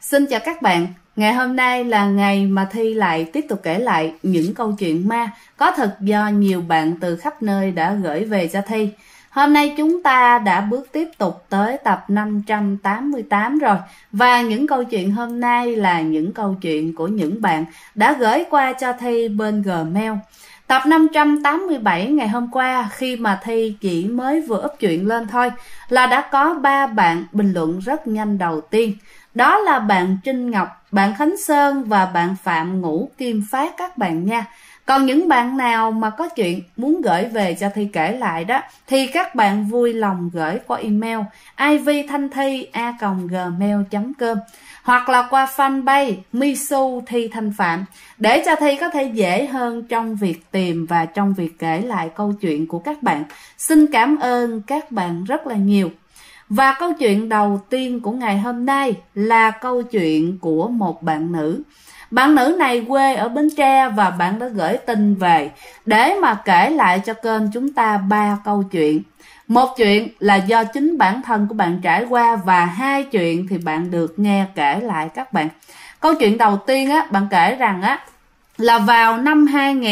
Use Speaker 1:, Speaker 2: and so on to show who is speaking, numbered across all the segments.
Speaker 1: Xin chào các bạn, ngày hôm nay là ngày mà Thi lại tiếp tục kể lại những câu chuyện ma có thật do nhiều bạn từ khắp nơi đã gửi về cho Thi. Hôm nay chúng ta đã bước tiếp tục tới tập 588 rồi. Và những câu chuyện hôm nay là những câu chuyện của những bạn đã gửi qua cho Thi bên Gmail. Tập 587 ngày hôm qua khi mà Thi chỉ mới vừa up chuyện lên thôi là đã có 3 bạn bình luận rất nhanh đầu tiên. Đó là bạn Trinh Ngọc, bạn Khánh Sơn và bạn Phạm Ngũ Kim Phát các bạn nha. Còn những bạn nào mà có chuyện muốn gửi về cho Thi kể lại đó thì các bạn vui lòng gửi qua email ivthanthi@gmail.com hoặc là qua fanpage Misu Thi Thanh Phạm để cho Thi có thể dễ hơn trong việc tìm và trong việc kể lại câu chuyện của các bạn. Xin cảm ơn các bạn rất là nhiều. Và câu chuyện đầu tiên của ngày hôm nay là câu chuyện của một bạn nữ. Bạn nữ này quê ở Bến Tre và bạn đã gửi tin về để mà kể lại cho kênh chúng ta 3 câu chuyện. Một chuyện là do chính bản thân của bạn trải qua và 2 chuyện thì bạn được nghe kể lại các bạn. Câu chuyện đầu tiên á, bạn kể rằng á là vào năm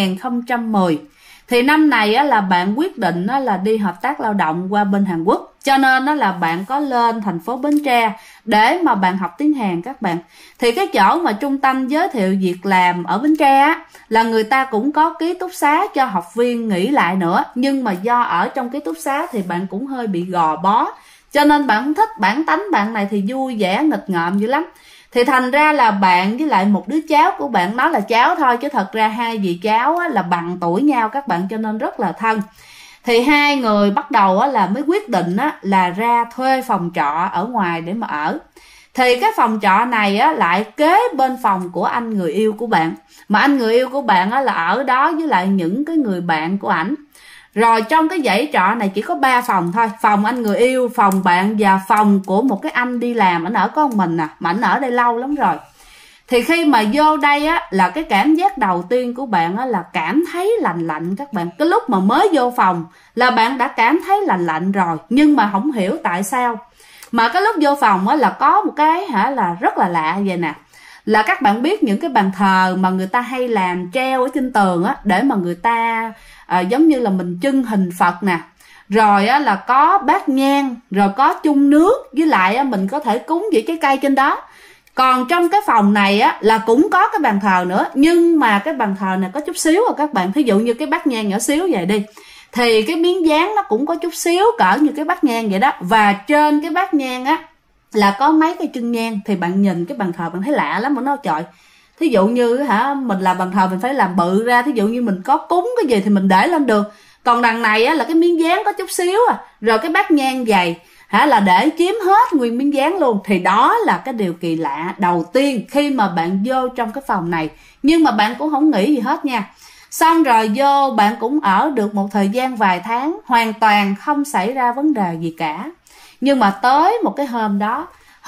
Speaker 1: 2010 thì năm này á, là bạn quyết định á, là đi hợp tác lao động qua bên Hàn Quốc. Cho nên á, là bạn có lên thành phố Bến Tre để mà bạn học tiếng Hàn các bạn. Thì cái chỗ mà trung tâm giới thiệu việc làm ở Bến Tre á, là người ta cũng có ký túc xá cho học viên nghỉ lại nữa. Nhưng mà do ở trong ký túc xá thì bạn cũng hơi bị gò bó. Cho nên bạn không thích, bản tánh bạn này thì vui vẻ nghịch ngợm dữ lắm. Thì thành ra là bạn với lại một đứa cháu của bạn, nói là cháu thôi chứ thật ra hai dì cháu á, là bằng tuổi nhau các bạn, cho nên rất là thân. Thì hai người bắt đầu á, là mới quyết định á, là ra thuê phòng trọ ở ngoài để mà ở. Thì cái phòng trọ này á, lại kế bên phòng của anh người yêu của bạn. Mà anh người yêu của bạn á, là ở đó với lại những cái người bạn của ảnh. Rồi trong cái dãy trọ này chỉ có 3 phòng thôi. Phòng anh người yêu, phòng bạn và phòng của một cái anh đi làm. Anh ở có một mình mà anh ở đây lâu lắm rồi. Thì khi mà vô đây á, là cái cảm giác đầu tiên của bạn á, là cảm thấy lạnh lạnh các bạn. Cái lúc mà mới vô phòng là bạn đã cảm thấy lạnh lạnh rồi. Nhưng mà không hiểu tại sao. Mà cái lúc vô phòng á, là có một cái là rất là lạ vậy nè. Là các bạn biết những cái bàn thờ mà người ta hay làm treo ở trên tường á, để mà người ta giống như là mình trưng hình Phật nè. Rồi á, là có bát nhang, rồi có chung nước, với lại á, mình có thể cúng những cái cây trên đó. Còn trong cái phòng này á, là cũng có cái bàn thờ nữa. Nhưng mà cái bàn thờ này có chút xíu à các bạn. Thí dụ như cái bát nhang nhỏ xíu vậy đi, thì cái miếng dán nó cũng có chút xíu cỡ như cái bát nhang vậy đó. Và trên cái bát nhang á là có mấy cái chân nhang. Thì bạn nhìn cái bàn thờ bạn thấy lạ lắm, mà nó trời. Thí dụ như mình làm bàn thờ mình phải làm bự ra. Thí dụ như mình có cúng cái gì thì mình để lên được. Còn đằng này á, là cái miếng dán có chút xíu à. Rồi cái bát nhang dày là để chiếm hết nguyên miếng dán luôn. Thì đó là cái điều kỳ lạ đầu tiên khi mà bạn vô trong cái phòng này. Nhưng mà bạn cũng không nghĩ gì hết nha. Xong rồi vô bạn cũng ở được một thời gian vài tháng, hoàn toàn không xảy ra vấn đề gì cả. Nhưng mà tới một cái hôm đó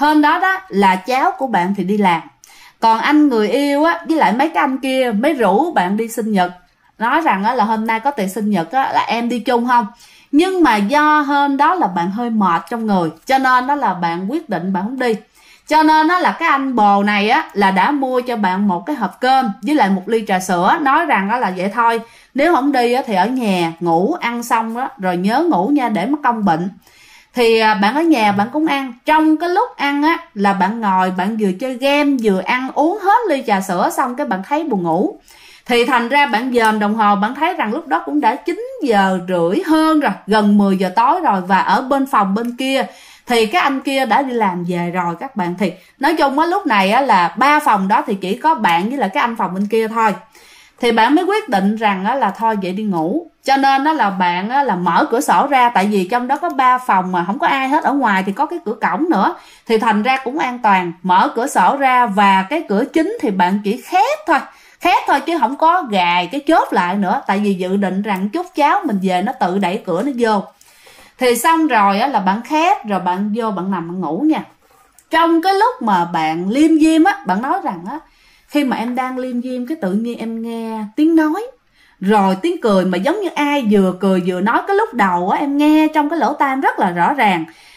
Speaker 1: đó là cháu của bạn thì đi làm. Còn anh người yêu á, với lại mấy cái anh kia mới rủ bạn đi sinh nhật. Nói rằng á, là hôm nay có tiệc sinh nhật á, là em đi chung không? Nhưng mà do hôm đó là bạn hơi mệt trong người, cho nên đó là bạn quyết định bạn không đi. Cho nên đó là cái anh bồ này á, là đã mua cho bạn một cái hộp cơm với lại một ly trà sữa. Nói rằng đó là vậy thôi, nếu không đi á, thì ở nhà ngủ, ăn xong đó rồi nhớ ngủ nha để mất công bệnh. Thì bạn ở nhà bạn cũng ăn. Trong cái lúc ăn á, là bạn ngồi bạn vừa chơi game vừa ăn uống hết ly trà sữa xong cái bạn thấy buồn ngủ. Thì thành ra bạn dòm đồng hồ bạn thấy rằng lúc đó cũng đã 9 giờ rưỡi hơn rồi, gần 10 giờ tối rồi. Và ở bên phòng bên kia thì cái anh kia đã đi làm về rồi các bạn. Thì nói chung á, lúc này á, là 3 phòng đó thì chỉ có bạn với lại cái anh phòng bên kia thôi. Thì bạn mới quyết định rằng á, là thôi vậy đi ngủ. Cho nên đó là bạn á, là mở cửa sổ ra. Tại vì trong đó có 3 phòng mà không có ai hết. Ở ngoài thì có cái cửa cổng nữa, thì thành ra cũng an toàn. Mở cửa sổ ra và cái cửa chính thì bạn chỉ khép thôi chứ không có gài cái chốt lại nữa. Tại vì dự định rằng chút cháu mình về nó tự đẩy cửa nó vô. Thì xong rồi á, là bạn khép rồi bạn vô bạn nằm bạn ngủ nha. Trong cái lúc mà bạn liêm diêm á, bạn nói rằng á, khi mà em đang liêm diêm cái tự nhiên em nghe tiếng nói, rồi tiếng cười mà giống như ai vừa cười vừa nói. Cái lúc đầu á, em nghe trong cái lỗ tai em rất là rõ ràng.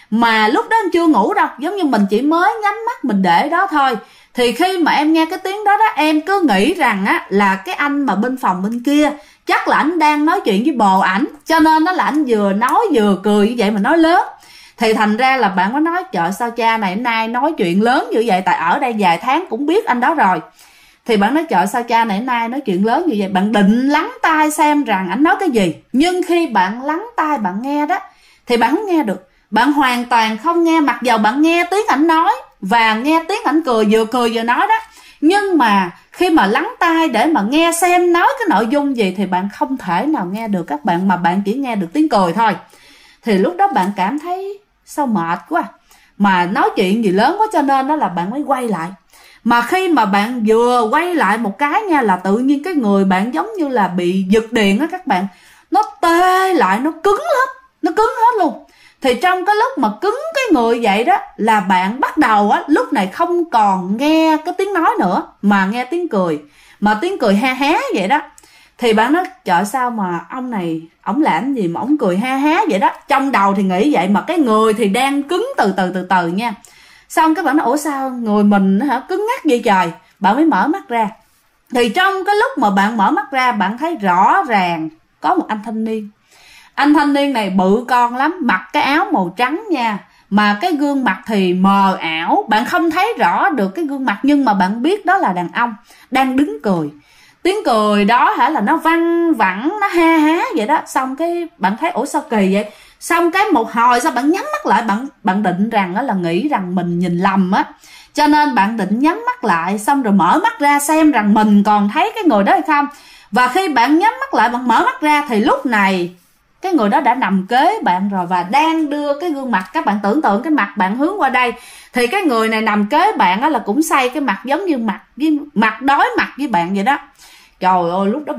Speaker 1: mà lúc đó em chưa ngủ đâu, giống như mình chỉ mới nhắm mắt mình để đó thôi. Thì khi mà em nghe cái tiếng đó đó, em cứ nghĩ rằng á là cái anh mà bên phòng bên kia chắc là ảnh đang nói chuyện với bồ ảnh, cho nên đó là ảnh vừa nói vừa cười như vậy mà nói lớn. Thì thành ra là bạn có nói trời sao cha này nay nói chuyện lớn như vậy, tại ở đây vài tháng cũng biết anh đó rồi. Thì bạn nói trời sao cha này nay nói chuyện lớn như vậy, bạn định lắng tai xem rằng ảnh nói cái gì. Nhưng khi bạn lắng tai bạn nghe đó thì bạn không nghe được, bạn hoàn toàn không nghe, mặc dầu bạn nghe tiếng ảnh nói và nghe tiếng ảnh cười vừa nói đó. Nhưng mà khi mà lắng tai để mà nghe xem nói cái nội dung gì thì bạn không thể nào nghe được các bạn, mà bạn chỉ nghe được tiếng cười thôi. Thì lúc đó bạn cảm thấy sao mệt quá, mà nói chuyện gì lớn quá, cho nên đó là bạn mới quay lại. Mà khi mà bạn vừa quay lại một cái nha, là tự nhiên cái người bạn giống như là bị giật điện á các bạn, nó tê lại, nó cứng hết luôn. Thì trong cái lúc mà cứng cái người vậy đó là bạn bắt đầu á, lúc này không còn nghe cái tiếng nói nữa mà nghe tiếng cười, mà tiếng cười ha há vậy đó. Thì bạn nói trời sao mà ông này ổng làm gì mà ổng cười ha há vậy đó. Trong đầu thì nghĩ vậy mà cái người thì đang cứng từ từ nha. Xong các bạn nói ủa sao người mình hả cứng ngắc vậy trời. Bạn mới mở mắt ra. Thì trong cái lúc mà bạn mở mắt ra, bạn thấy rõ ràng có một anh thanh niên. Anh thanh niên này bự con lắm, mặc cái áo màu trắng nha, mà cái gương mặt thì mờ ảo, bạn không thấy rõ được cái gương mặt, nhưng mà bạn biết đó là đàn ông đang đứng cười. Tiếng cười đó hả là nó văng vẳng, nó ha há vậy đó. Xong cái bạn thấy ủa sao kỳ vậy. Xong cái một hồi sao bạn nhắm mắt lại, bạn định rằng đó là nghĩ rằng mình nhìn lầm á, cho nên bạn định nhắm mắt lại, xong rồi mở mắt ra xem rằng mình còn thấy cái người đó hay không. Và khi bạn nhắm mắt lại, bạn mở mắt ra thì lúc này cái người đó đã nằm kế bạn rồi và đang đưa cái gương mặt, các bạn tưởng tượng cái mặt bạn hướng qua đây, thì cái người này nằm kế bạn á là cũng xoay cái mặt giống như mặt đối mặt với bạn vậy đó. Trời ơi lúc đó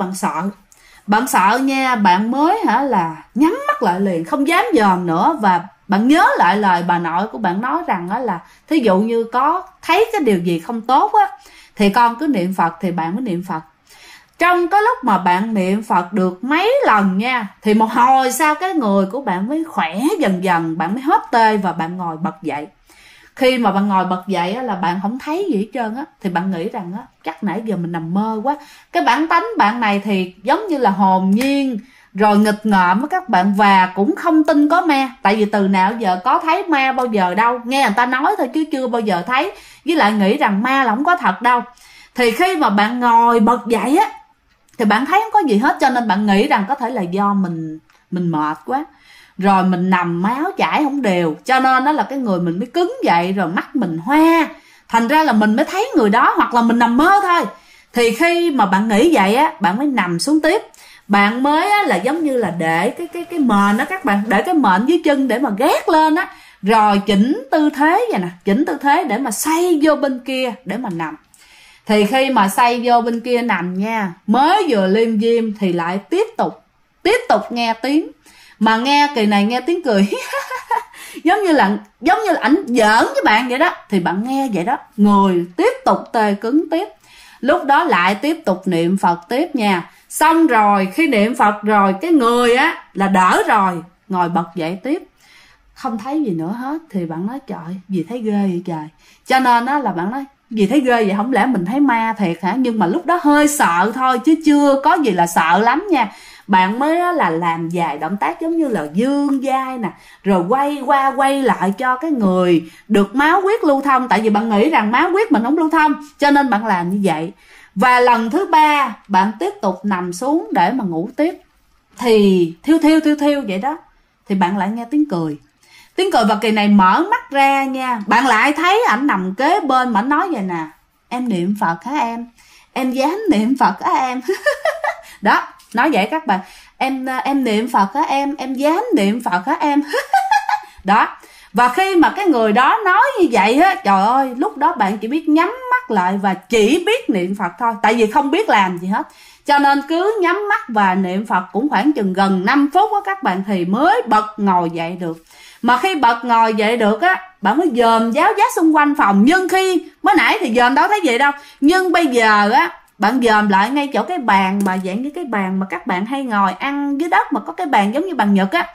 Speaker 1: bạn sợ nha, bạn mới hả là nhắm mắt lại liền, không dám dòm nữa. Và bạn nhớ lại lời bà nội của bạn nói rằng á là thí dụ như có thấy cái điều gì không tốt á thì con cứ niệm Phật. Thì bạn mới niệm Phật. Trong cái lúc mà bạn niệm Phật được mấy lần nha, thì một hồi sau cái người của bạn mới khỏe dần dần, bạn mới hết tê và bạn ngồi bật dậy. Khi mà bạn ngồi bật dậy á, là bạn không thấy gì hết trơn á, thì bạn nghĩ rằng á chắc nãy giờ mình nằm mơ quá. Cái bản tánh bạn này thì giống như là hồn nhiên rồi nghịch ngợm với các bạn, và cũng không tin có ma. Tại vì từ nào giờ có thấy ma bao giờ đâu, nghe người ta nói thôi chứ chưa bao giờ thấy, với lại nghĩ rằng ma là không có thật đâu. Thì khi mà bạn ngồi bật dậy á thì bạn thấy không có gì hết, cho nên bạn nghĩ rằng có thể là do mình mệt quá, rồi mình nằm máu chảy không đều, cho nên đó là cái người mình mới cứng dậy, rồi mắt mình hoa, thành ra là mình mới thấy người đó, hoặc là mình nằm mơ thôi. Thì khi mà bạn nghĩ vậy á, bạn mới nằm xuống tiếp. Bạn mới á, là giống như là để cái mền đó các bạn, để cái mền dưới chân để mà gác lên á, rồi chỉnh tư thế vậy nè, chỉnh tư thế để mà xoay vô bên kia để mà nằm. Thì khi mà xoay vô bên kia nằm nha, mới vừa liêm diêm thì lại tiếp tục nghe tiếng. Mà nghe kỳ này nghe tiếng cười giống như là ảnh giỡn với bạn vậy đó. Thì bạn nghe vậy đó, người tiếp tục tê cứng tiếp. Lúc đó lại tiếp tục niệm Phật tiếp nha. Xong rồi khi niệm Phật rồi cái người á là đỡ rồi, ngồi bật dậy tiếp, không thấy gì nữa hết. Thì bạn nói trời gì thấy ghê vậy trời. Cho nên đó là bạn nói gì thấy ghê vậy, không lẽ mình thấy ma thiệt hả. Nhưng mà lúc đó hơi sợ thôi chứ chưa có gì là sợ lắm nha. Bạn mới là làm vài động tác giống như là dương vai nè, rồi quay qua quay lại cho cái người được máu huyết lưu thông. Tại vì bạn nghĩ rằng máu huyết mình không lưu thông, cho nên bạn làm như vậy. Và lần thứ 3 bạn tiếp tục nằm xuống để mà ngủ tiếp. Thì thiêu vậy đó, thì bạn lại nghe tiếng cười. Và kỳ này mở mắt ra nha, bạn lại thấy ảnh nằm kế bên mà ảnh nói vậy nè: em niệm Phật hả em dám niệm Phật hả em đó, nói vậy các bạn, em niệm Phật hả em dám niệm Phật hả em đó. Và khi mà cái người đó nói như vậy á, trời ơi lúc đó bạn chỉ biết nhắm mắt lại và chỉ biết niệm Phật thôi. Tại vì không biết làm gì hết, cho nên cứ nhắm mắt và niệm Phật cũng khoảng chừng gần 5 phút á các bạn, thì mới bật ngồi dậy được. Mà khi bật ngồi dậy được á, bạn mới dòm giáo giác xung quanh phòng. Nhưng khi mới nãy thì dòm đâu thấy gì đâu, nhưng bây giờ á bạn dòm lại ngay chỗ cái bàn mà dạng như cái bàn mà các bạn hay ngồi ăn dưới đất, mà có cái bàn giống như bàn Nhật á.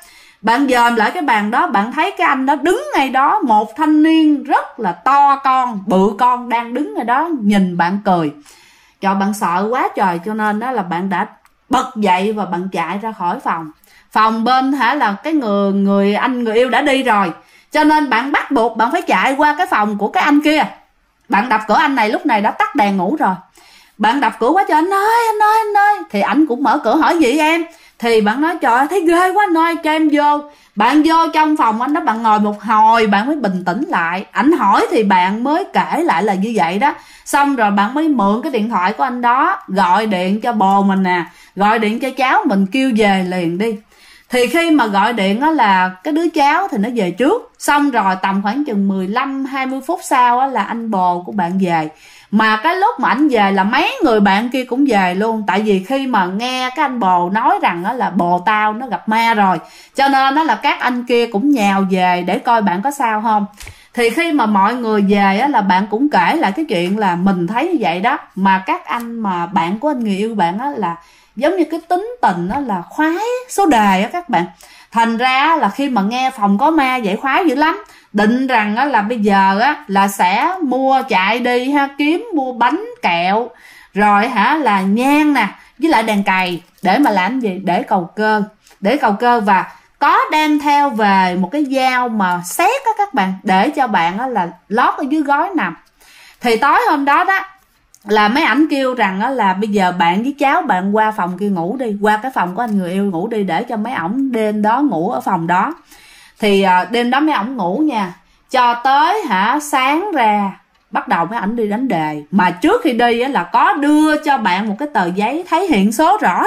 Speaker 1: Bạn dòm lại cái bàn đó, bạn thấy cái anh đó đứng ngay đó, một thanh niên rất là to con, bự con đang đứng ngay đó nhìn bạn cười. Trời, bạn sợ quá trời, cho nên đó là bạn đã bật dậy và bạn chạy ra khỏi phòng. Phòng bên là cái người yêu đã đi rồi, cho nên bạn bắt buộc bạn phải chạy qua cái phòng của cái anh kia. Bạn đập cửa, anh này lúc này đã tắt đèn ngủ rồi. Bạn đập cửa quá, cho anh ơi. Thì anh cũng mở cửa, hỏi gì em? Thì bạn nói trời ơi, thấy ghê quá anh ơi, cho em vô. Bạn vô trong phòng anh đó, bạn ngồi một hồi bạn mới bình tĩnh lại. Ảnh hỏi thì bạn mới kể lại là như vậy đó. Xong rồi bạn mới mượn cái điện thoại của anh đó, gọi điện cho bồ mình nè, gọi điện cho cháu mình kêu về liền đi. Thì khi mà gọi điện đó là cái đứa cháu thì nó về trước. Xong rồi tầm khoảng chừng 15-20 phút sau đó là anh bồ của bạn về. Mà cái lúc mà anh về là mấy người bạn kia cũng về luôn. Tại vì khi mà nghe cái anh bồ nói rằng đó là bồ tao nó gặp ma rồi, cho nên đó là các anh kia cũng nhào về để coi bạn có sao không. Thì khi mà mọi người về á, là bạn cũng kể lại cái chuyện là mình thấy như vậy đó. Mà các anh mà bạn của anh người yêu bạn á là giống như cái tính tình đó là khoái số đề á các bạn. Thành ra là khi mà nghe phòng có ma vậy khoái dữ lắm. Định rằng là bây giờ á là sẽ mua chạy đi ha, kiếm mua bánh kẹo rồi là nhang nè, với lại đèn cày để mà làm gì, để cầu cơ. Và có đem theo về một cái dao mà xét á các bạn, để cho bạn á là lót ở dưới gối nằm. Thì tối hôm đó đó là mấy ảnh kêu rằng á là bây giờ bạn với cháu bạn qua phòng kia ngủ đi, qua cái phòng của anh người yêu ngủ đi, để cho mấy ổng đêm đó ngủ ở phòng đó. Thì đêm đó mấy ổng ngủ nha, cho tới sáng ra bắt đầu mấy ảnh đi đánh đề. Mà trước khi đi á là có đưa cho bạn một cái tờ giấy thấy hiện số rõ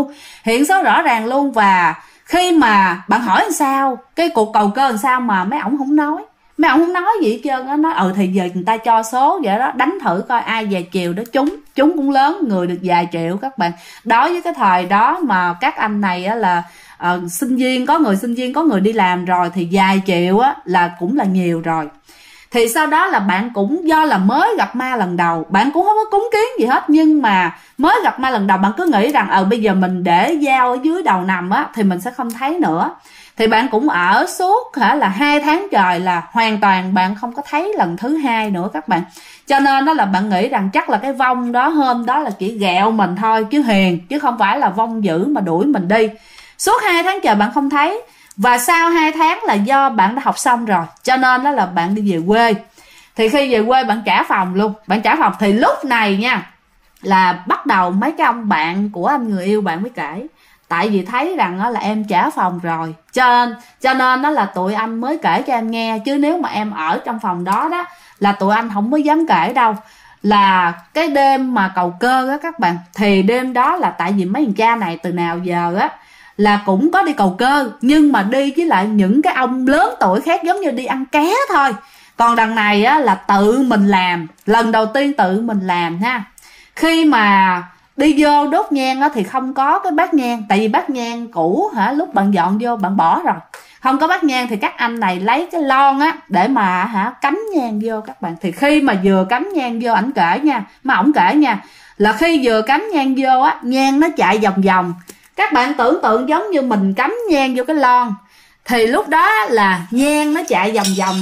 Speaker 1: ràng luôn. Và khi mà bạn hỏi làm sao, cái cuộc cầu cơ làm sao, mà mấy ổng không nói gì hết trơn á. Nói thì giờ người ta cho số vậy đó, đánh thử coi ai về chiều đó trúng cũng lớn, người được vài triệu các bạn. Đối với cái thời đó mà các anh này á là sinh viên, có người đi làm rồi, thì vài triệu á là cũng là nhiều rồi. Thì sau đó là bạn cũng do là mới gặp ma lần đầu, bạn cũng không có cúng kiến gì hết, nhưng mà mới gặp ma lần đầu bạn cứ nghĩ rằng bây giờ mình để dao ở dưới đầu nằm á thì mình sẽ không thấy nữa. Thì bạn cũng ở suốt là 2 tháng trời là hoàn toàn bạn không có thấy lần thứ hai nữa các bạn. Cho nên đó là bạn nghĩ rằng chắc là cái vong đó hôm đó là chỉ ghẹo mình thôi, chứ hiền, chứ không phải là vong dữ mà đuổi mình đi. Suốt 2 tháng trời bạn không thấy. Và sau 2 tháng là do bạn đã học xong rồi, cho nên đó là bạn đi về quê. Thì khi về quê bạn trả phòng luôn. Thì lúc này nha là bắt đầu mấy cái ông bạn của anh người yêu bạn mới kể. Tại vì thấy rằng là em trả phòng rồi, cho nên đó là tụi anh mới kể cho em nghe. Chứ nếu mà em ở trong phòng đó đó là tụi anh không có dám kể đâu. Là cái đêm mà cầu cơ á các bạn, thì đêm đó là tại vì mấy thằng cha này từ nào giờ á là cũng có đi cầu cơ, nhưng mà đi với lại những cái ông lớn tuổi khác, giống như đi ăn ké thôi. Còn đằng này á là tự mình làm, lần đầu tiên tự mình làm ha. Khi mà đi vô đốt nhang á thì không có cái bát nhang, tại vì bát nhang cũ lúc bạn dọn vô bạn bỏ rồi, không có bát nhang. Thì các anh này lấy cái lon á để mà cắm nhang vô các bạn. Thì khi mà vừa cắm nhang vô, ổng kể nha, là khi vừa cắm nhang vô á, nhang nó chạy vòng vòng. Các bạn tưởng tượng giống như mình cắm nhang vô cái lon, thì lúc đó là nhang nó chạy vòng vòng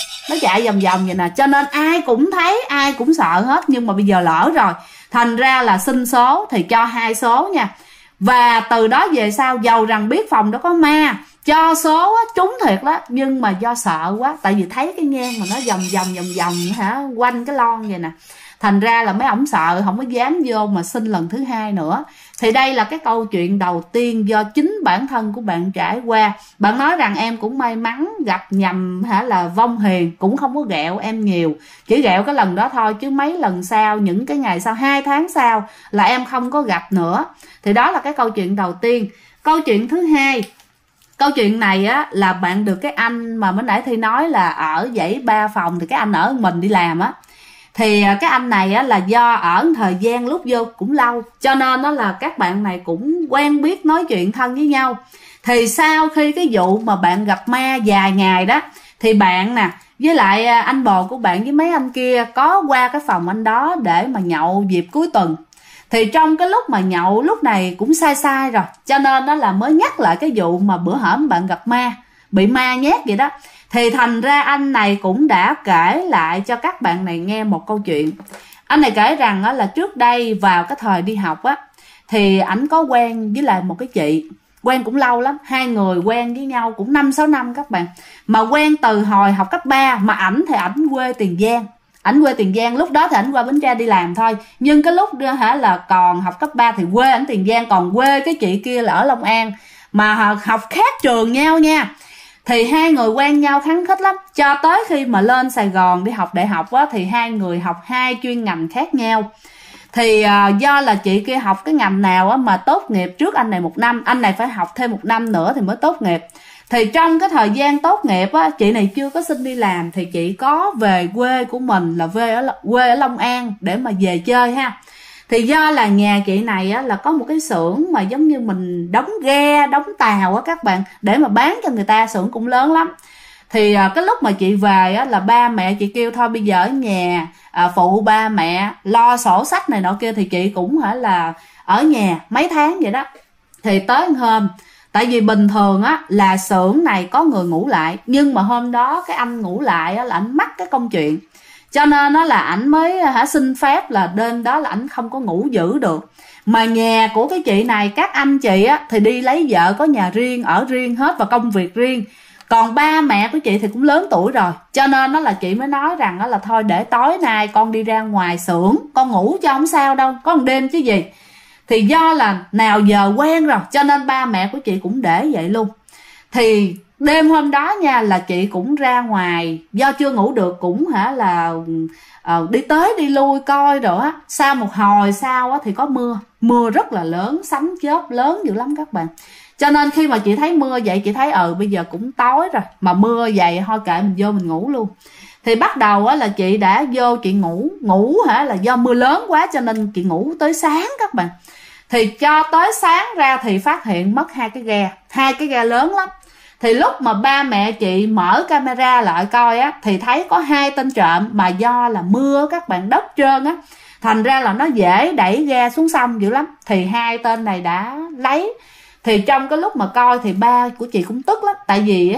Speaker 1: vậy nè, cho nên ai cũng thấy, ai cũng sợ hết. Nhưng mà bây giờ lỡ rồi, thành ra là xin số thì cho 2 số nha. Và từ đó về sau, dầu rằng biết phòng đó có ma, cho số á, trúng thiệt đó, nhưng mà do sợ quá, tại vì thấy cái nhang mà nó vòng quanh cái lon vậy nè, thành ra là mấy ổng sợ, không có dám vô mà xin lần thứ hai nữa. Thì đây là cái câu chuyện đầu tiên do chính bản thân của bạn trải qua. Bạn nói rằng em cũng may mắn gặp nhầm là vong hiền, cũng không có ghẹo em nhiều, chỉ ghẹo cái lần đó thôi, chứ mấy lần sau, những cái ngày sau, 2 tháng sau là em không có gặp nữa. Thì đó là cái câu chuyện đầu tiên. Câu chuyện thứ hai, câu chuyện này á là bạn được cái anh mà mới nãy Thi nói là ở dãy 3 phòng, thì cái anh ở mình đi làm á. Thì cái anh này á là do ở thời gian lúc vô cũng lâu, cho nên đó là các bạn này cũng quen biết, nói chuyện thân với nhau. Thì sau khi cái vụ mà bạn gặp ma vài ngày đó, thì bạn nè với lại anh bồ của bạn với mấy anh kia có qua cái phòng anh đó để mà nhậu dịp cuối tuần. Thì trong cái lúc mà nhậu lúc này cũng sai sai rồi, cho nên đó là mới nhắc lại cái vụ mà bữa hổm bạn gặp ma, bị ma nhét vậy đó. Thì thành ra anh này cũng đã kể lại cho các bạn này nghe một câu chuyện. Anh này kể rằng là trước đây vào cái thời đi học á, thì ảnh có quen với lại một cái chị, quen cũng lâu lắm, hai người quen với nhau cũng 5-6 năm các bạn. Mà quen từ hồi học cấp 3, mà ảnh thì ảnh quê Tiền Giang. Ảnh quê Tiền Giang, lúc đó thì ảnh qua Bến Tre đi làm thôi. Nhưng cái lúc là còn học cấp 3 thì quê ảnh Tiền Giang, còn quê cái chị kia là ở Long An. Mà học khác trường nhau nha. Thì hai người quen nhau khăng khít lắm. Cho tới khi mà lên Sài Gòn đi học đại học á, thì hai người học hai chuyên ngành khác nhau. Thì do là chị kia học cái ngành nào á mà tốt nghiệp trước anh này 1 năm, anh này phải học thêm 1 năm nữa thì mới tốt nghiệp. Thì trong cái thời gian tốt nghiệp á, chị này chưa có xin đi làm, thì chị có về quê của mình là quê ở Long An để mà về chơi ha. Thì do là nhà chị này á, là có một cái xưởng mà giống như mình đóng ghe, đóng tàu á các bạn, để mà bán cho người ta, xưởng cũng lớn lắm. Thì cái lúc mà chị về á, là ba mẹ chị kêu thôi bây giờ ở nhà phụ ba mẹ lo sổ sách này nọ kia, thì chị cũng là ở nhà mấy tháng vậy đó. Thì tới hôm, tại vì bình thường á là xưởng này có người ngủ lại, nhưng mà hôm đó cái anh ngủ lại á, là ảnh mắc cái công chuyện, cho nên nó là ảnh mới xin phép là đêm đó là ảnh không có ngủ giữ được. Mà nhà của cái chị này, các anh chị á thì đi lấy vợ có nhà riêng, ở riêng hết và công việc riêng. Còn ba mẹ của chị thì cũng lớn tuổi rồi, cho nên nó là chị mới nói rằng là thôi để tối nay con đi ra ngoài xưởng con ngủ cho không sao đâu, có một đêm chứ gì. Thì do là nào giờ quen rồi, cho nên ba mẹ của chị cũng để vậy luôn. Thì đêm hôm đó nha, là chị cũng ra ngoài, do chưa ngủ được cũng là đi tới đi lui coi rồi á. Sau một hồi sau á thì có mưa rất là lớn, sấm chớp lớn dữ lắm các bạn. Cho nên khi mà chị thấy mưa vậy, chị thấy bây giờ cũng tối rồi, mà mưa vậy thôi kệ mình vô mình ngủ luôn. Thì bắt đầu á là chị đã vô chị ngủ là do mưa lớn quá cho nên chị ngủ tới sáng các bạn. Thì cho tới sáng ra thì phát hiện mất hai cái ghe lớn lắm. Thì lúc mà ba mẹ chị mở camera lại coi á, thì thấy có 2 tên trộm, mà do là mưa các bạn, đất trơn á, thành ra là nó dễ đẩy ghe xuống sông dữ lắm. Thì 2 tên này đã lấy. Thì trong cái lúc mà coi thì ba của chị cũng tức lắm, tại vì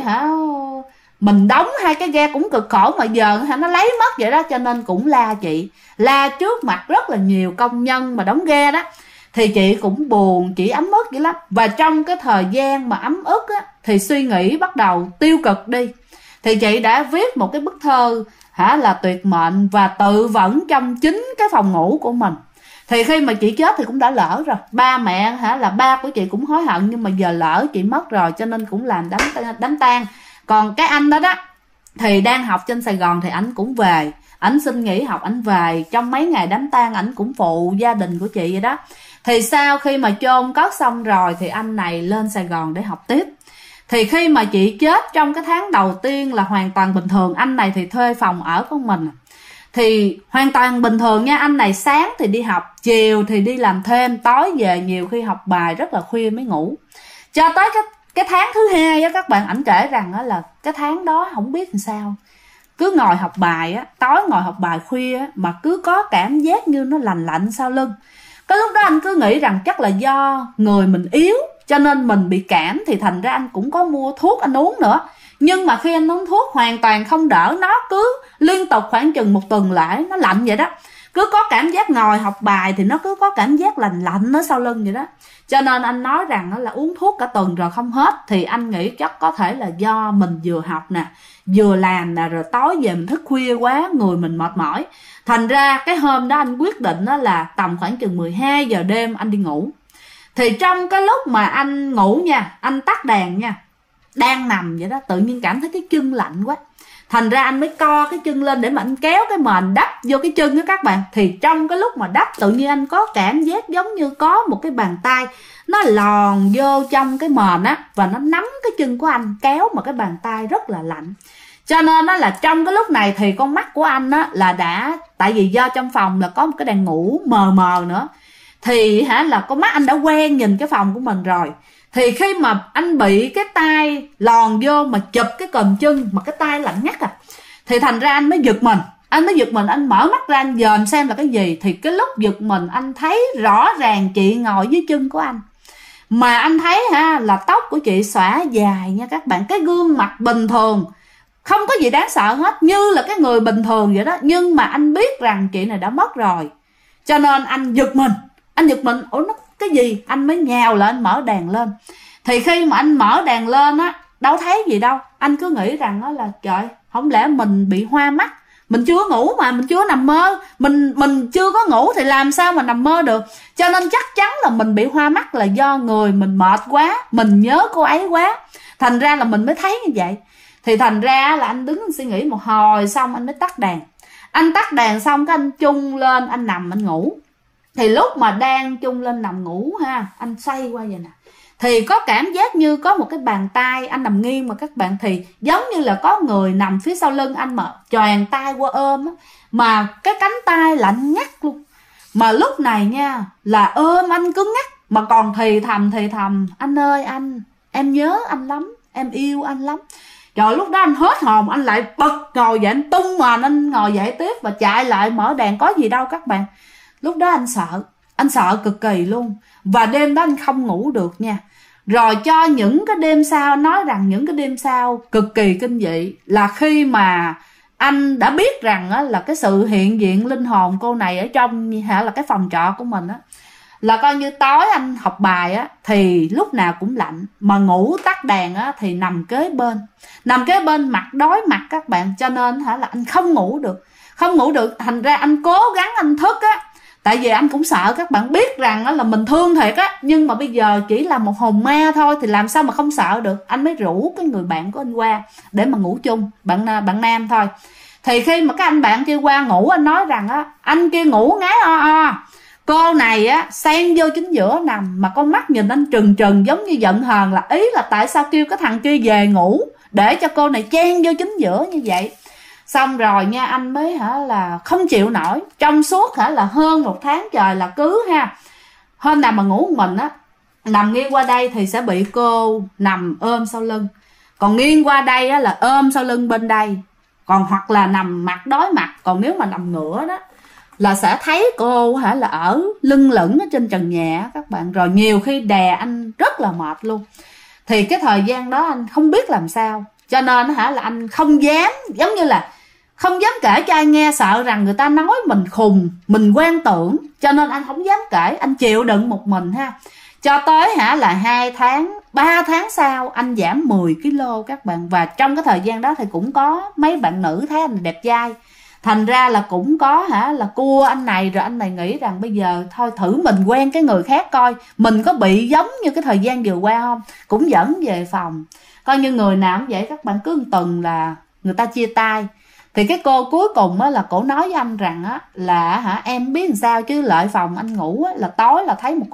Speaker 1: mình đóng 2 cái ghe cũng cực khổ mà giờ nó lấy mất vậy đó, cho nên cũng la chị, la trước mặt rất là nhiều công nhân mà đóng ghe đó. Thì chị cũng buồn, chị ấm ức dữ lắm. Và trong cái thời gian mà ấm ức á, thì suy nghĩ bắt đầu tiêu cực đi. Thì chị đã viết một cái bức thơ là tuyệt mệnh và tự vẫn trong chính cái phòng ngủ của mình. Thì khi mà chị chết thì cũng đã lỡ rồi, ba mẹ là ba của chị cũng hối hận, nhưng mà giờ lỡ chị mất rồi cho nên cũng làm đánh tang. Còn cái anh đó đó thì đang học trên Sài Gòn, thì ảnh cũng về, ảnh xin nghỉ học, ảnh về trong mấy ngày đám tang, ảnh cũng phụ gia đình của chị vậy đó. Thì sau khi mà chôn cất xong rồi thì anh này lên Sài Gòn để học tiếp. Thì khi mà chị chết trong cái tháng đầu tiên là hoàn toàn bình thường, anh này thì thuê phòng ở của mình. Thì hoàn toàn bình thường nha, anh này sáng thì đi học, chiều thì đi làm thêm, tối về nhiều khi học bài rất là khuya mới ngủ. Cho tới cái tháng thứ 2 á các bạn, ảnh kể rằng là cái tháng đó không biết làm sao, cứ ngồi học bài á, tối ngồi học bài khuya á, mà cứ có cảm giác như nó lạnh lạnh sau lưng. Cái lúc đó anh cứ nghĩ rằng chắc là do người mình yếu cho nên mình bị cảm, thì thành ra anh cũng có mua thuốc anh uống nữa. Nhưng mà khi anh uống thuốc hoàn toàn không đỡ, nó cứ liên tục khoảng chừng 1 tuần lại nó lạnh vậy đó. Cứ có cảm giác ngồi học bài thì nó cứ có cảm giác lạnh lạnh nó sau lưng vậy đó. Cho nên anh nói rằng là uống thuốc cả tuần rồi không hết. Thì anh nghĩ chắc có thể là do mình vừa học nè, vừa làm nè, rồi tối về mình thức khuya quá, người mình mệt mỏi. Thành ra cái hôm đó anh quyết định đó là tầm khoảng chừng 12 giờ đêm anh đi ngủ. Thì trong cái lúc mà anh ngủ nha, anh tắt đèn nha, đang nằm vậy đó, tự nhiên cảm thấy cái chân lạnh quá. Thành ra anh mới co cái chân lên để mà anh kéo cái mền đắp vô cái chân đó các bạn. Thì trong cái lúc mà đắp tự nhiên anh có cảm giác giống như có một cái bàn tay nó lòn vô trong cái mền á, và nó nắm cái chân của anh kéo, mà cái bàn tay rất là lạnh. Cho nên đó là trong cái lúc này thì con mắt của anh á là đã, tại vì do trong phòng là có một cái đèn ngủ mờ mờ nữa, thì là con mắt anh đã quen nhìn cái phòng của mình rồi. Thì khi mà anh bị cái tay lòn vô mà chụp cái còm chân, mà cái tay lạnh ngắt thì thành ra anh mới giật mình. Anh mới giật mình, anh mở mắt ra anh dòm xem là cái gì. Thì cái lúc giật mình anh thấy rõ ràng chị ngồi dưới chân của anh. Mà anh thấy là tóc của chị xõa dài nha các bạn. Cái gương mặt bình thường, không có gì đáng sợ hết, như là cái người bình thường vậy đó. Nhưng mà anh biết rằng chị này đã mất rồi, cho nên anh giật mình. Ủa nó cái gì? Anh mới nhào lại anh mở đèn lên. Thì khi mà anh mở đèn lên á, đâu thấy gì đâu. Anh cứ nghĩ rằng đó là trời, không lẽ mình bị hoa mắt. Mình chưa ngủ mà, mình chưa nằm mơ. Mình chưa có ngủ thì làm sao mà nằm mơ được. Cho nên chắc chắn là mình bị hoa mắt là do người mình mệt quá, mình nhớ cô ấy quá, thành ra là mình mới thấy như vậy. Thì thành ra là anh đứng anh suy nghĩ một hồi, xong anh mới tắt đèn. Anh tắt đèn xong cái anh chung lên anh nằm anh ngủ. Thì lúc mà đang chung lên nằm ngủ anh xoay qua vậy nè, thì có cảm giác như có một cái bàn tay, anh nằm nghiêng mà các bạn, thì giống như là có người nằm phía sau lưng anh mà choàng tay qua ôm á, mà cái cánh tay lạnh ngắt luôn. Mà lúc này nha là ôm anh cứng ngắc, mà còn thì thầm anh ơi anh, em nhớ anh lắm, em yêu anh lắm. Trời, lúc đó anh hết hồn, anh lại bật ngồi dậy, anh tung mền anh ngồi dậy tiếp và chạy lại mở đèn, có gì đâu các bạn. Lúc đó anh sợ cực kỳ luôn. Và đêm đó anh không ngủ được nha. Rồi cho những cái đêm sau, nói rằng những cái đêm sau cực kỳ kinh dị là khi mà anh đã biết rằng á, là cái sự hiện diện linh hồn cô này ở trong là cái phòng trọ của mình á, là coi như tối anh học bài á thì lúc nào cũng lạnh, mà ngủ tắt đèn á thì nằm kế bên mặt đối mặt các bạn. Cho nên là anh không ngủ được, thành ra anh cố gắng anh thức á. Tại vì anh cũng sợ các bạn, biết rằng là mình thương thiệt á, nhưng mà bây giờ chỉ là một hồn ma thôi thì làm sao mà không sợ được. Anh mới rủ cái người bạn của anh qua để mà ngủ chung, bạn nam thôi. Thì khi mà cái anh bạn kia qua ngủ, anh nói rằng á, anh kia ngủ ngái o, cô này á xen vô chính giữa nằm, mà con mắt nhìn anh trừng trừng giống như giận hờn, là ý là tại sao kêu cái thằng kia về ngủ để cho cô này chen vô chính giữa như vậy. Xong rồi nha, anh mới là không chịu nổi. Trong suốt là hơn 1 tháng trời là cứ hôm nào mà ngủ một mình á, nằm nghiêng qua đây thì sẽ bị cô nằm ôm sau lưng, còn nghiêng qua đây á là ôm sau lưng bên đây, còn hoặc là nằm mặt đối mặt. Còn nếu mà nằm ngửa đó là sẽ thấy cô là ở lưng lửng ở trên trần nhà các bạn. Rồi nhiều khi đè anh rất là mệt luôn. Thì cái thời gian đó anh không biết làm sao, cho nên là anh không dám, giống như là không dám kể cho ai nghe, sợ rằng người ta nói mình khùng, mình quan tưởng, cho nên anh không dám kể, anh chịu đựng một mình cho tới là 3 tháng sau anh giảm 10 kg các bạn. Và trong cái thời gian đó thì cũng có mấy bạn nữ thấy anh đẹp trai, thành ra là cũng có là cua anh này. Rồi anh này nghĩ rằng bây giờ thôi thử mình quen cái người khác coi mình có bị giống như cái thời gian vừa qua không, cũng dẫn về phòng. Coi như người nào cũng vậy các bạn, cứ một tuần là người ta chia tay. Thì cái cô cuối cùng á là cổ nói với anh rằng á là em biết làm sao chứ, lợi phòng anh ngủ á, là tối là thấy một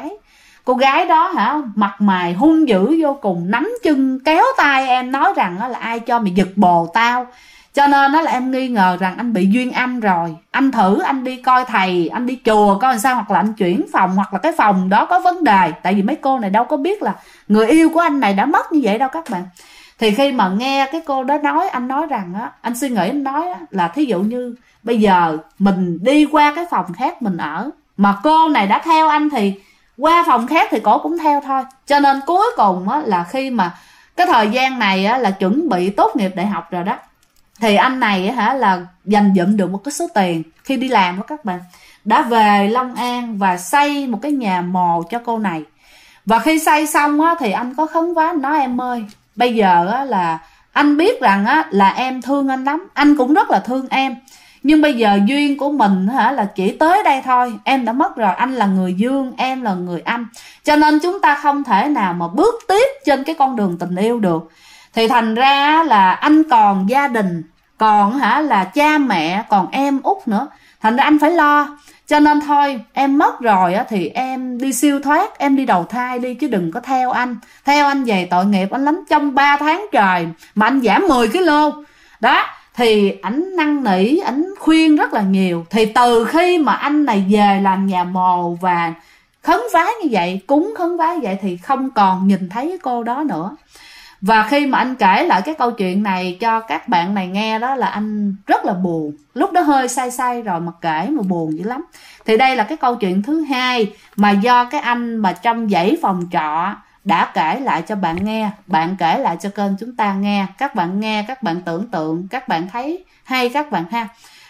Speaker 1: cô gái đó mặt mày hung dữ vô cùng, nắm chân kéo tay em, nói rằng á là ai cho mày giật bồ tao. Cho nên đó là em nghi ngờ rằng anh bị duyên âm rồi. Anh thử anh đi coi thầy, anh đi chùa coi làm sao, hoặc là anh chuyển phòng, hoặc là cái phòng đó có vấn đề. Tại vì mấy cô này đâu có biết là người yêu của anh này đã mất như vậy đâu các bạn. Thì khi mà nghe cái cô đó nói, anh nói rằng á, anh suy nghĩ, anh nói là thí dụ như bây giờ mình đi qua cái phòng khác mình ở, mà cô này đã theo anh thì qua phòng khác thì cổ cũng theo thôi. Cho nên cuối cùng á, là khi mà cái thời gian này á, là chuẩn bị tốt nghiệp đại học rồi đó, thì anh này là dành dụm được một cái số tiền khi đi làm đó các bạn, đã về Long An và xây một cái nhà mồ cho cô này. Và khi xây xong á, thì anh có khấn vái, anh nói em ơi, bây giờ á, là anh biết rằng á, là em thương anh lắm, anh cũng rất là thương em, nhưng bây giờ duyên của mình là chỉ tới đây thôi. Em đã mất rồi, anh là người dương, em là người âm, cho nên chúng ta không thể nào mà bước tiếp trên cái con đường tình yêu được. Thì thành ra là anh còn gia đình, còn là cha mẹ, còn em út nữa, thành ra anh phải lo. Cho nên thôi em mất rồi á, thì em đi siêu thoát, em đi đầu thai đi, chứ đừng có theo anh. Theo anh về tội nghiệp anh lắm. Trong 3 tháng trời mà anh giảm 10 kg đó, thì ảnh năn nỉ, ảnh khuyên rất là nhiều. Thì từ khi mà anh này về làm nhà mồ và khấn vái như vậy, cúng khấn vái như vậy, thì không còn nhìn thấy cái cô đó nữa. Và khi mà anh kể lại cái câu chuyện này cho các bạn này nghe đó là anh rất là buồn. Lúc đó hơi say say rồi mà kể mà buồn dữ lắm. Thì đây là cái câu chuyện thứ hai mà do cái anh mà trong dãy phòng trọ đã kể lại cho bạn nghe. Bạn kể lại cho kênh chúng ta nghe. Các bạn nghe, các bạn tưởng tượng, các bạn thấy hay các bạn ha.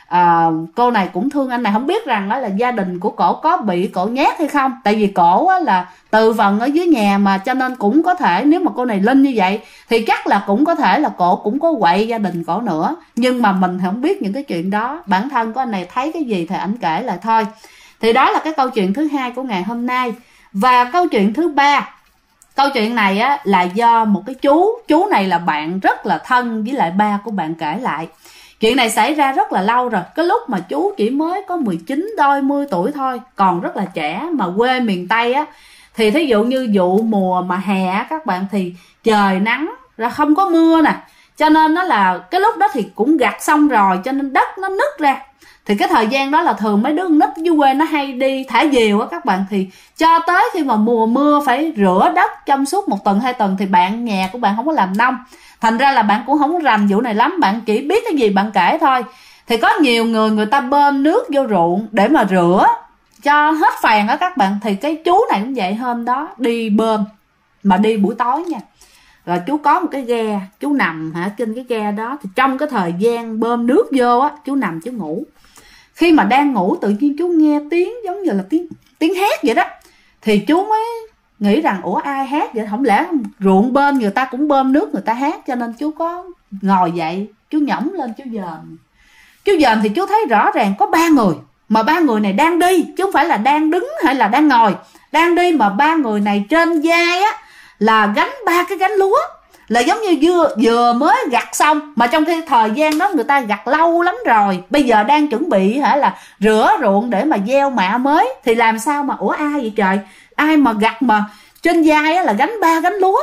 Speaker 1: Cô này cũng thương anh này. Không biết rằng đó là gia đình của cổ có bị cổ nhát hay không. Tại vì cổ là từ vần ở dưới nhà mà, cho nên cũng có thể nếu mà cô này linh như vậy thì chắc là cũng có thể là cổ cũng có quậy gia đình cổ nữa. Nhưng mà mình không biết những cái chuyện đó. Bản thân của anh này thấy cái gì thì ảnh kể lại thôi. Thì đó là cái câu chuyện thứ hai của ngày hôm nay. Và câu chuyện thứ ba, câu chuyện này á, là do một cái chú này là bạn rất là thân với lại ba của bạn kể lại. Chuyện này xảy ra rất là lâu rồi. Cái lúc mà chú chỉ mới có 19, 20 tuổi thôi, còn rất là trẻ. Mà quê miền Tây á, thì thí dụ như vụ mùa mà hè á, các bạn, thì trời nắng ra không có mưa nè, cho nên nó là cái lúc đó thì cũng gặt xong rồi, cho nên đất nó nứt ra. Thì cái thời gian đó là thường mấy đứa nít dưới quê nó hay đi thả diều á các bạn. Thì cho tới khi mà mùa mưa phải rửa đất trong suốt 1 tuần 2 tuần thì nhà của bạn không có làm nông. Thành ra là bạn cũng không rành vụ này lắm, bạn chỉ biết cái gì bạn kể thôi. Thì có nhiều người ta bơm nước vô ruộng để mà rửa cho hết phèn á các bạn. Thì cái chú này cũng vậy, hôm đó đi bơm mà đi buổi tối nha. Rồi chú có một cái ghe, chú nằm trên cái ghe đó. Thì trong cái thời gian bơm nước vô á, chú nằm chú ngủ. Khi mà đang ngủ tự nhiên chú nghe tiếng giống như là tiếng hét vậy đó. Thì chú mới nghĩ rằng ủa ai hát vậy, không lẽ ruộng bên người ta cũng bơm nước người ta hát. Cho nên chú có ngồi dậy, chú nhõng lên chú dòm. Chú dòm thì chú thấy rõ ràng có 3 người. Mà 3 người này đang đi, chứ không phải là đang đứng hay là đang ngồi. Đang đi mà 3 người này trên vai á là gánh 3 cái gánh lúa. Là giống như vừa mới gặt xong. Mà trong cái thời gian đó người ta gặt lâu lắm rồi, bây giờ đang chuẩn bị là rửa ruộng để mà gieo mạ mới. Thì làm sao mà ủa ai vậy trời, ai mà gặt mà trên vai là gánh 3 gánh lúa.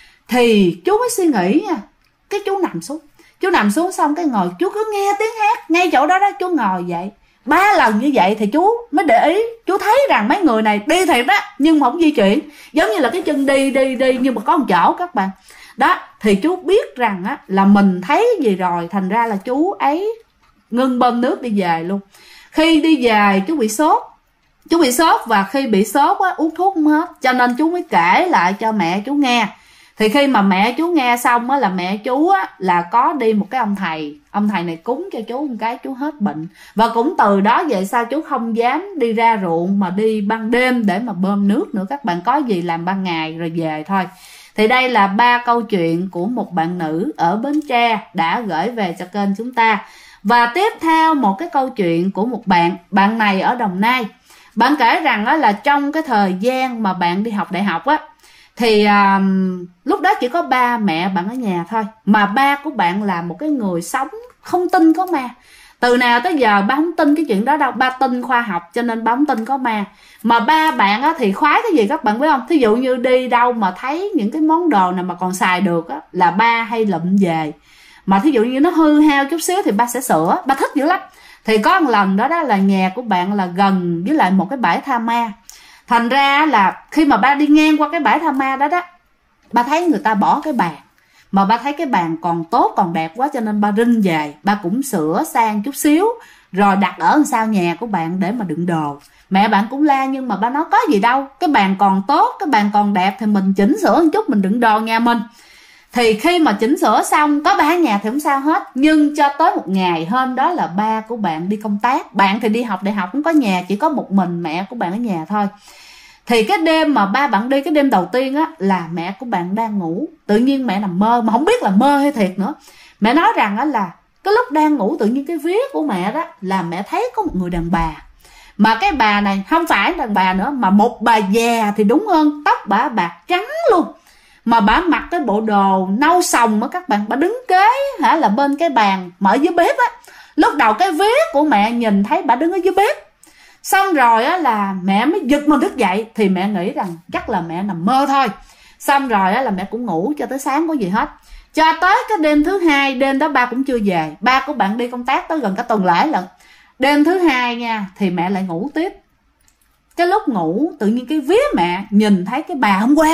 Speaker 1: Thì chú mới suy nghĩ nha. Cái chú nằm xuống xong cái ngồi, chú cứ nghe tiếng hát ngay chỗ đó đó. Chú ngồi dậy 3 lần như vậy thì chú mới để ý. Chú thấy rằng mấy người này đi thiệt đó, nhưng mà không di chuyển, giống như là cái chân đi nhưng mà có một chỗ các bạn đó. Thì chú biết rằng á, là mình thấy cái gì rồi. Thành ra là chú ấy ngưng bơm nước đi về luôn. Khi đi về chú bị sốt. Và khi bị sốt á, uống thuốc không hết. Cho nên chú mới kể lại cho mẹ chú nghe. Thì khi mà mẹ chú nghe xong á, là mẹ chú á, là có đi một cái ông thầy. Ông thầy này cúng cho chú một cái chú hết bệnh. Và cũng từ đó về sau chú không dám đi ra ruộng mà đi ban đêm để mà bơm nước nữa. Các bạn có gì làm ban ngày rồi về thôi. Thì đây là 3 câu chuyện của một bạn nữ ở Bến Tre đã gửi về cho kênh chúng ta. Và tiếp theo một cái câu chuyện của một bạn này ở Đồng Nai. Bạn kể rằng là trong cái thời gian mà bạn đi học đại học á, thì lúc đó chỉ có ba mẹ bạn ở nhà thôi. Mà ba của bạn là một cái người sống không tin có ma. Từ nào tới giờ ba không tin cái chuyện đó đâu. Ba tin khoa học cho nên ba không tin có ma. Mà ba bạn á, thì khoái cái gì các bạn biết không? Thí dụ như đi đâu mà thấy những cái món đồ nào mà còn xài được á, là ba hay lụm về. Mà thí dụ như nó hư hao chút xíu thì ba sẽ sửa. Ba thích dữ lắm. Thì có một lần đó là nhà của bạn là gần với lại một cái bãi tha ma. Thành ra là khi mà ba đi ngang qua cái bãi tha ma đó, ba thấy người ta bỏ cái bàn. Mà ba thấy cái bàn còn tốt còn đẹp quá, cho nên ba rinh về. Ba cũng sửa sang chút xíu rồi đặt ở sau nhà của bạn để mà đựng đồ. Mẹ bạn cũng la nhưng mà ba nói có gì đâu, cái bàn còn tốt, cái bàn còn đẹp thì mình chỉnh sửa một chút mình đựng đồ nhà mình. Thì khi mà chỉnh sửa xong có ba ở nhà thì không sao hết. Nhưng cho tới một ngày hôm đó là ba của bạn đi công tác. Bạn thì đi học đại học không có nhà, chỉ có một mình mẹ của bạn ở nhà thôi. Thì cái đêm mà ba bạn đi, cái đêm đầu tiên á, là mẹ của bạn đang ngủ. Tự nhiên mẹ nằm mơ, mà không biết là mơ hay thiệt nữa. Mẹ nói rằng á là cái lúc đang ngủ tự nhiên cái vía của mẹ đó là mẹ thấy có một người đàn bà. Mà cái bà này không phải đàn bà nữa, mà một bà già thì đúng hơn. Tóc bả bạc trắng luôn. Mà bả mặc cái bộ đồ nâu sòng á các bạn. Bả đứng kế là bên cái bàn mà ở dưới bếp á. Lúc đầu cái vía của mẹ nhìn thấy bả đứng ở dưới bếp. Xong rồi á là mẹ mới giật mình thức dậy. Thì mẹ nghĩ rằng chắc là mẹ nằm mơ thôi. Xong rồi á là mẹ cũng ngủ cho tới sáng có gì hết. Cho tới cái đêm thứ hai, đêm đó ba cũng chưa về. Ba của bạn đi công tác tới gần cả tuần lễ lận. Đêm thứ hai nha, thì mẹ lại ngủ tiếp. Cái lúc ngủ tự nhiên cái vía mẹ nhìn thấy cái bà hôm qua.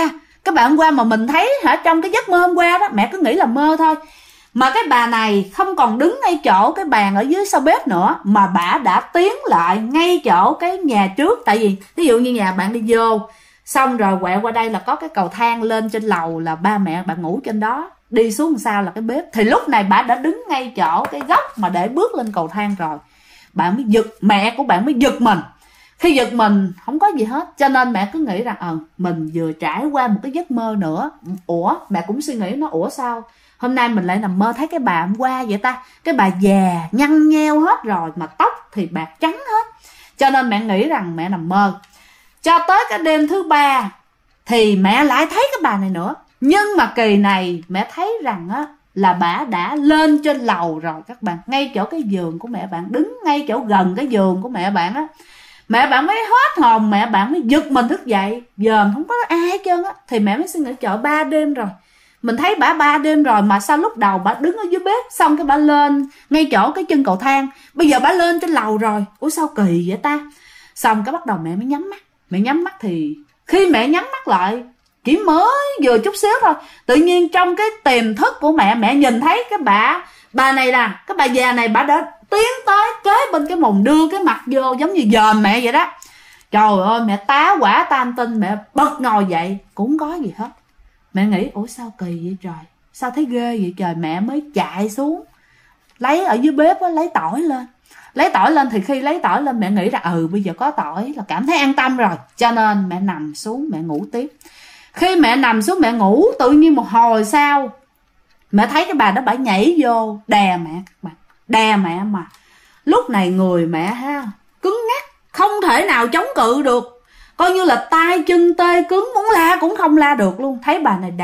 Speaker 1: Các bạn hôm qua mà mình thấy trong cái giấc mơ hôm qua đó, mẹ cứ nghĩ là mơ thôi, mà cái bà này không còn đứng ngay chỗ cái bàn ở dưới sau bếp nữa, mà bà đã tiến lại ngay chỗ cái nhà trước. Tại vì ví dụ như nhà bạn đi vô xong rồi quẹo qua đây là có cái cầu thang lên trên lầu, là ba mẹ bạn ngủ trên đó, đi xuống sau là cái bếp. Thì lúc này bà đã đứng ngay chỗ cái góc mà để bước lên cầu thang rồi. Bạn mới giật, mẹ của bạn mới giật mình. Khi giật mình không có gì hết, cho nên mẹ cứ nghĩ rằng mình vừa trải qua một cái giấc mơ nữa. Mẹ cũng suy nghĩ nó sao hôm nay mình lại nằm mơ thấy cái bà hôm qua vậy ta. Cái bà già nhăn nheo hết rồi, mà tóc thì bạc trắng hết. Cho nên mẹ nghĩ rằng mẹ nằm mơ. Cho tới cái đêm thứ 3 thì mẹ lại thấy cái bà này nữa. Nhưng mà kỳ này mẹ thấy rằng là bà đã lên trên lầu rồi các bạn. Ngay chỗ cái giường của mẹ bạn, đứng ngay chỗ gần cái giường của mẹ bạn á. Mẹ bạn mới hết hồn, mẹ bạn mới giật mình thức dậy. Giờ không có ai hết trơn á. Thì mẹ mới suy nghĩ, trời, 3 đêm rồi, mình thấy bà 3 đêm rồi mà sao lúc đầu bà đứng ở dưới bếp, xong cái bà lên ngay chỗ cái chân cầu thang, bây giờ bà lên trên lầu rồi. Sao kỳ vậy ta. Xong cái bắt đầu mẹ mới nhắm mắt. Mẹ nhắm mắt thì khi mẹ nhắm mắt lại, chỉ mới vừa chút xíu thôi, tự nhiên trong cái tiềm thức của mẹ nhìn thấy cái bà này là cái bà già này, bà đã tiến tới kế bên cái mùng, đưa cái mặt vô giống như dòm mẹ vậy đó. Trời ơi, mẹ tá quả tam tinh, mẹ bật ngồi dậy, cũng không có gì hết. Mẹ nghĩ sao kỳ vậy trời, sao thấy ghê vậy trời. Mẹ mới chạy xuống lấy ở dưới bếp lấy tỏi lên. Lấy tỏi lên thì khi lấy tỏi lên mẹ nghĩ là bây giờ có tỏi là cảm thấy an tâm rồi. Cho nên mẹ nằm xuống mẹ ngủ tiếp. Khi mẹ nằm xuống mẹ ngủ, tự nhiên một hồi sau mẹ thấy cái bà đó bà nhảy vô đè mẹ các bạn. Đè mẹ mà lúc này người mẹ cứng ngắc, không thể nào chống cự được. Coi như là tay chân tê cứng, muốn la cũng không la được luôn. Thấy bà này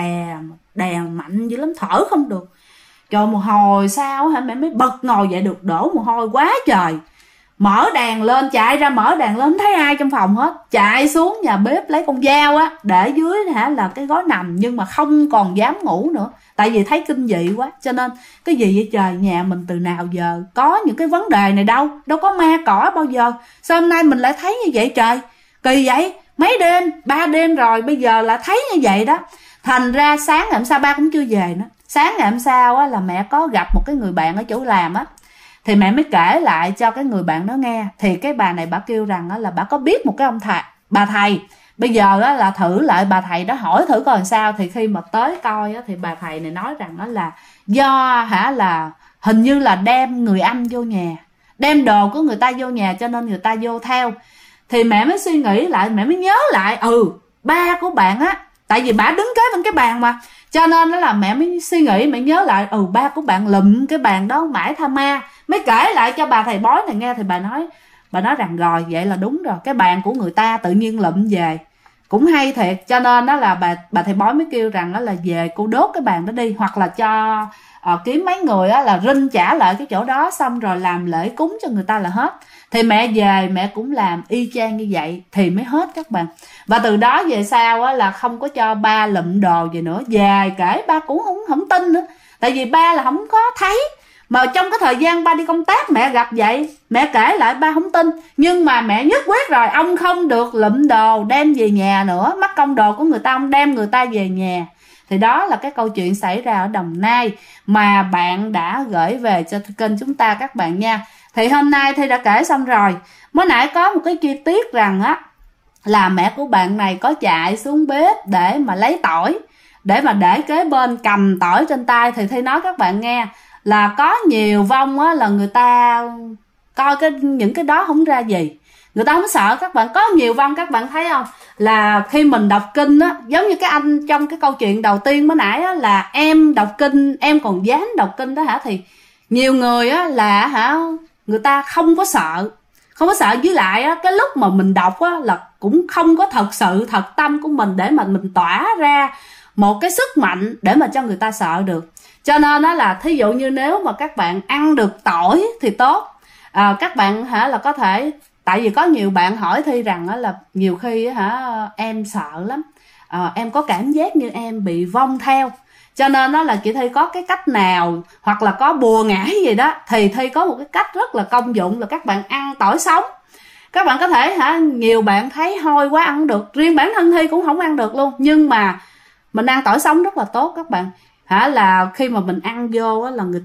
Speaker 1: đè mạnh dữ lắm, thở không được. Trời, một hồi sau mẹ mới bật ngồi dậy được, đổ mồ hôi quá trời. Mở đèn lên, chạy ra mở đèn lên, không thấy ai trong phòng hết. Chạy xuống nhà bếp lấy con dao để dưới là cái gối nằm, nhưng mà không còn dám ngủ nữa. Tại vì thấy kinh dị quá. Cho nên cái gì vậy trời, nhà mình từ nào giờ có những cái vấn đề này đâu có ma cỏ bao giờ. Sao hôm nay mình lại thấy như vậy trời, kỳ vậy. Mấy đêm, 3 đêm rồi, bây giờ là thấy như vậy đó. Thành ra sáng ngày hôm sau ba cũng chưa về nữa. Sáng ngày hôm sau là mẹ có gặp một cái người bạn ở chỗ làm thì mẹ mới kể lại cho cái người bạn đó nghe. Thì cái bà này bà kêu rằng là bà có biết một cái bà thầy. Bây giờ là thử lại bà thầy đó, hỏi thử coi làm sao. Thì khi mà tới coi thì bà thầy này nói rằng là do là hình như là đem người anh vô nhà, đem đồ của người ta vô nhà, cho nên người ta vô theo. Thì mẹ mới suy nghĩ lại, mẹ mới nhớ lại ba của bạn tại vì bà đứng kế bên cái bàn mà, cho nên đó là mẹ mới suy nghĩ, mẹ nhớ lại ba của bạn lụm cái bàn đó mãi tha ma. Mới kể lại cho bà thầy bói này nghe. Thì bà nói rằng rồi, vậy là đúng rồi, cái bàn của người ta tự nhiên lụm về, cũng hay thiệt. Cho nên đó là bà thầy bói mới kêu rằng đó là về cô đốt cái bàn đó đi, hoặc là cho kiếm mấy người là rinh trả lại cái chỗ đó, xong rồi làm lễ cúng cho người ta là hết. Thì mẹ về mẹ cũng làm y chang như vậy thì mới hết các bạn. Và từ đó về sau là không có cho ba lụm đồ gì nữa. Về kể ba cũng không tin nữa, tại vì ba là không có thấy. Mà trong cái thời gian ba đi công tác mẹ gặp vậy, mẹ kể lại ba không tin. Nhưng mà mẹ nhất quyết rồi, ông không được lụm đồ đem về nhà nữa, mất công đồ của người ta, ông đem người ta về nhà. Thì đó là cái câu chuyện xảy ra ở Đồng Nai mà bạn đã gửi về cho kênh chúng ta các bạn nha. Thì hôm nay Thi đã kể xong rồi. Mới nãy có một cái chi tiết rằng là mẹ của bạn này có chạy xuống bếp để mà lấy tỏi, để mà để kế bên cầm tỏi trên tay. Thì Thi nói các bạn nghe là có nhiều vong là người ta coi những cái đó không ra gì, người ta không sợ các bạn. Có nhiều vong các bạn thấy không, là khi mình đọc kinh giống như cái anh trong cái câu chuyện đầu tiên mới nãy là em đọc kinh, em còn dám đọc kinh đó thì nhiều người là người ta không có sợ. Với lại cái lúc mà mình đọc là cũng không có thật sự thật tâm của mình để mà mình tỏa ra một cái sức mạnh để mà cho người ta sợ được. Cho nên là thí dụ như nếu mà các bạn ăn được tỏi thì tốt. Các bạn là có thể, tại vì có nhiều bạn hỏi Thi rằng là nhiều khi em sợ lắm, em có cảm giác như em bị vong theo. Cho nên là chị Thi có cái cách nào hoặc là có bùa ngải gì đó thì Thi có một cái cách rất là công dụng là các bạn ăn tỏi sống. Các bạn có thể nhiều bạn thấy hôi quá ăn được, riêng bản thân Thi cũng không ăn được luôn, nhưng mà Mình ăn tỏi sống rất là tốt các bạn. Là khi mà mình ăn vô á, là người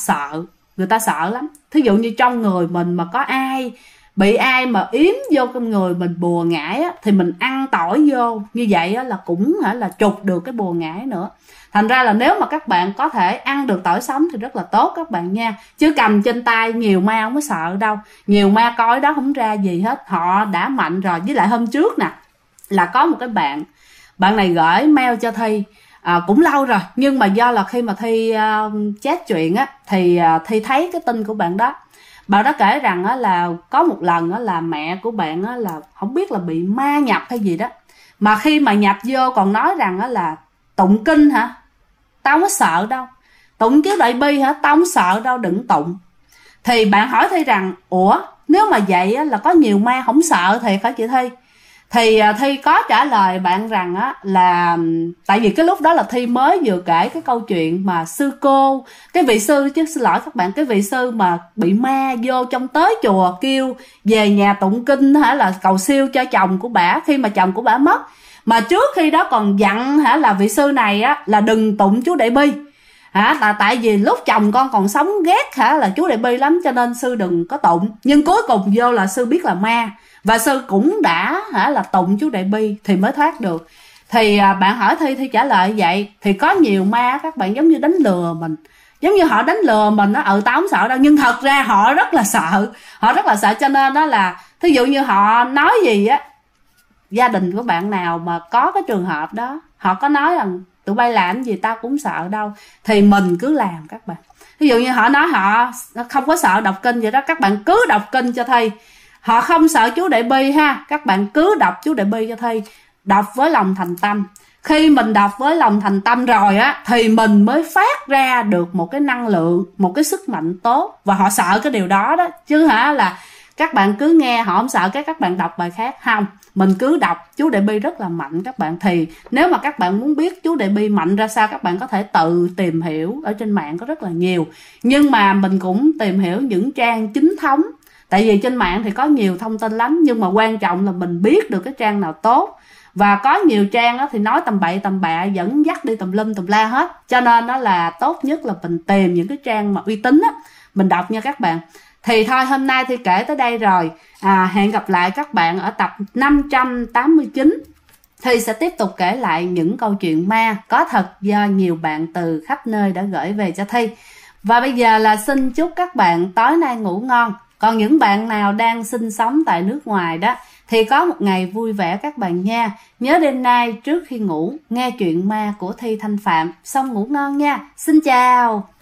Speaker 1: ta sợ lắm. Thí dụ như trong người mình mà có ai bị ai mà yếm vô trong người mình bùa ngải á, thì mình ăn tỏi vô như vậy á, là cũng là trục được cái bùa ngải nữa. Thành ra là nếu mà các bạn có thể ăn được tỏi sống thì rất là tốt các bạn nha. Chứ cầm trên tay nhiều ma không có sợ đâu. Nhiều ma coi đó không ra gì hết, họ đã mạnh rồi. Với lại hôm trước nè, là có một cái bạn này gửi mail cho Thi, cũng lâu rồi, nhưng mà do là khi mà Thi chat chuyện á, thì Thi thấy cái tin của bạn đó. Bạn đó kể rằng á, là có một lần á, là mẹ của bạn á, là không biết là bị ma nhập hay gì đó, mà khi mà nhập vô còn nói rằng á, là tụng kinh hả, tao không có sợ đâu, tụng kiếu đại bi hả, tao không sợ đâu, đừng tụng. Thì bạn hỏi Thi rằng ủa nếu mà vậy á, là có nhiều ma không sợ thiệt hả chị Thi? Thì Thi có trả lời bạn rằng á, là tại vì cái lúc đó là Thi mới vừa kể cái câu chuyện mà sư cô, cái vị sư, chứ xin lỗi các bạn, cái vị sư mà bị ma vô trong tới chùa kêu về nhà tụng kinh là cầu siêu cho chồng của bả khi mà chồng của bả mất. Mà trước khi đó còn dặn là vị sư này á, là đừng tụng chú Đại Bi, là tại vì lúc chồng con còn sống ghét là chú Đại Bi lắm, cho nên sư đừng có tụng. Nhưng cuối cùng vô là sư biết là ma, và sư cũng đã là tụng chú Đại Bi thì mới thoát được. Thì bạn hỏi Thi trả lời vậy. Thì có nhiều ma các bạn giống như đánh lừa mình, giống như họ đánh lừa mình á, tao không sợ đâu, nhưng thật ra họ rất là sợ, cho nên đó là thí dụ như họ nói gì á, gia đình của bạn nào mà có cái trường hợp đó, họ có nói rằng tụi bay làm gì tao cũng sợ đâu, thì mình cứ làm các bạn. Ví dụ như họ nói họ không có sợ đọc kinh vậy đó, các bạn cứ đọc kinh cho Thi. Họ không sợ chú Đại Bi ha, các bạn cứ đọc chú Đại Bi cho Thi, đọc với lòng thành tâm. Khi mình đọc với lòng thành tâm rồi á, thì mình mới phát ra được một cái năng lượng, một cái sức mạnh tốt. Và họ sợ cái điều đó đó, chứ là các bạn cứ nghe họ không sợ, các bạn đọc bài khác không. Mình cứ đọc chú Đại Bi rất là mạnh các bạn. Thì nếu mà các bạn muốn biết chú Đại Bi mạnh ra sao, các bạn có thể tự tìm hiểu, ở trên mạng có rất là nhiều. Nhưng mà mình cũng tìm hiểu những trang chính thống, tại vì trên mạng thì có nhiều thông tin lắm, nhưng mà quan trọng là mình biết được cái trang nào tốt. Và có nhiều trang thì nói tầm bậy tầm bạ, dẫn dắt đi tùm lum tùm la hết. Cho nên đó là tốt nhất là mình tìm những cái trang mà uy tín á, mình đọc nha các bạn. Thì thôi hôm nay thì kể tới đây rồi. Hẹn gặp lại các bạn ở tập 589. Thì sẽ tiếp tục kể lại những câu chuyện ma có thật do nhiều bạn từ khắp nơi đã gửi về cho Thi. Và bây giờ là xin chúc các bạn tối nay ngủ ngon. Còn những bạn nào đang sinh sống tại nước ngoài đó thì có một ngày vui vẻ các bạn nha. Nhớ đêm nay trước khi ngủ nghe chuyện ma của Thi Thanh Phạm, xong ngủ ngon nha. Xin chào.